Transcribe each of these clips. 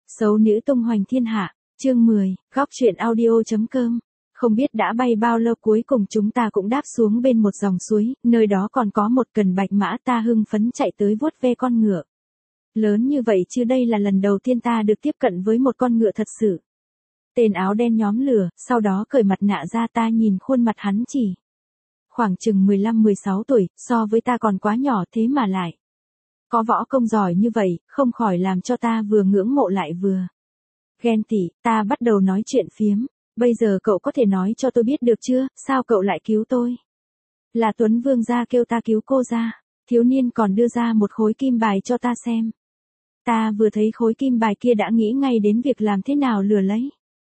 Xấu nữ tung hoành thiên hạ, chương 10, góc truyện audio.com. Không biết đã bay bao lâu cuối cùng chúng ta cũng đáp xuống bên một dòng suối, nơi đó còn có một cần bạch mã, ta hưng phấn chạy tới vuốt ve con ngựa. Lớn như vậy chứ, đây là lần đầu tiên ta được tiếp cận với một con ngựa thật sự. Tên áo đen nhóm lửa, sau đó cởi mặt nạ ra, ta nhìn khuôn mặt hắn chỉ khoảng chừng 15-16 tuổi, so với ta còn quá nhỏ, thế mà lại có võ công giỏi như vậy, không khỏi làm cho ta vừa ngưỡng mộ lại vừa ghen tị. Ta bắt đầu nói chuyện phiếm. Bây giờ cậu có thể nói cho tôi biết được chưa, sao cậu lại cứu tôi? Là Tuấn Vương gia kêu ta cứu cô ra. Thiếu niên còn đưa ra một khối kim bài cho ta xem. Ta vừa thấy khối kim bài kia đã nghĩ ngay đến việc làm thế nào lừa lấy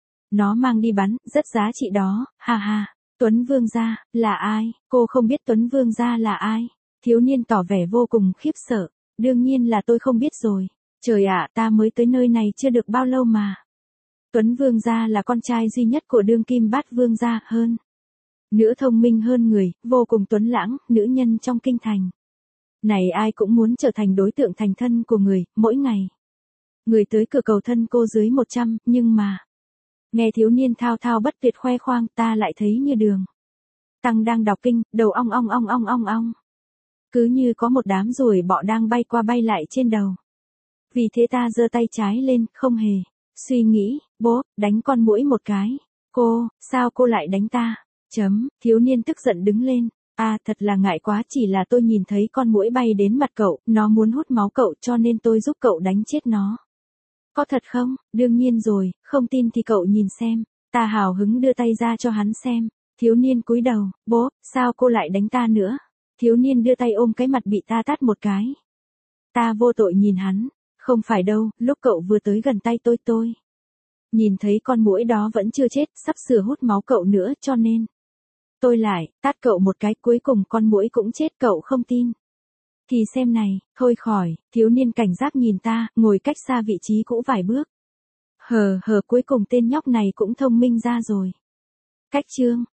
nó mang đi bắn, rất giá trị đó, ha ha. Tuấn Vương gia, là ai? Cô không biết Tuấn Vương gia là ai? Thiếu niên tỏ vẻ vô cùng khiếp sợ. Đương nhiên là tôi không biết rồi. Trời ạ, ta mới tới nơi này chưa được bao lâu mà. Tuấn Vương gia là con trai duy nhất của đương kim bát vương gia, hơn nữa thông minh hơn người, vô cùng tuấn lãng, nữ nhân trong kinh thành này ai cũng muốn trở thành đối tượng thành thân của người. Mỗi ngày người tới cửa cầu thân cô dưới 100, nhưng mà nghe thiếu niên thao thao bất tuyệt khoe khoang, ta lại thấy như đường tăng đang đọc kinh, đầu ong ong ong ong ong ong. Cứ như có một đám ruồi bọ đang bay qua bay lại trên đầu. Vì thế ta giơ tay trái lên, không hề suy nghĩ, bố, đánh con muỗi một cái. Cô, sao cô lại đánh ta? Thiếu niên tức giận đứng lên. Thật là ngại quá, chỉ là tôi nhìn thấy con muỗi bay đến mặt cậu, nó muốn hút máu cậu cho nên tôi giúp cậu đánh chết nó. Có thật không? Đương nhiên rồi, không tin thì cậu nhìn xem. Ta hào hứng đưa tay ra cho hắn xem. Thiếu niên cúi đầu, bố, sao cô lại đánh ta nữa? Thiếu niên đưa tay ôm cái mặt bị ta tát một cái. Ta vô tội nhìn hắn. Không phải đâu, lúc cậu vừa tới gần tay tôi nhìn thấy con muỗi đó vẫn chưa chết, sắp sửa hút máu cậu nữa, cho nên tôi lại tát cậu một cái, cuối cùng con muỗi cũng chết. Cậu không tin thì xem này. Thôi khỏi. Thiếu niên cảnh giác nhìn ta, ngồi cách xa vị trí cũ vài bước. Cuối cùng tên nhóc này cũng thông minh ra rồi. Cách chương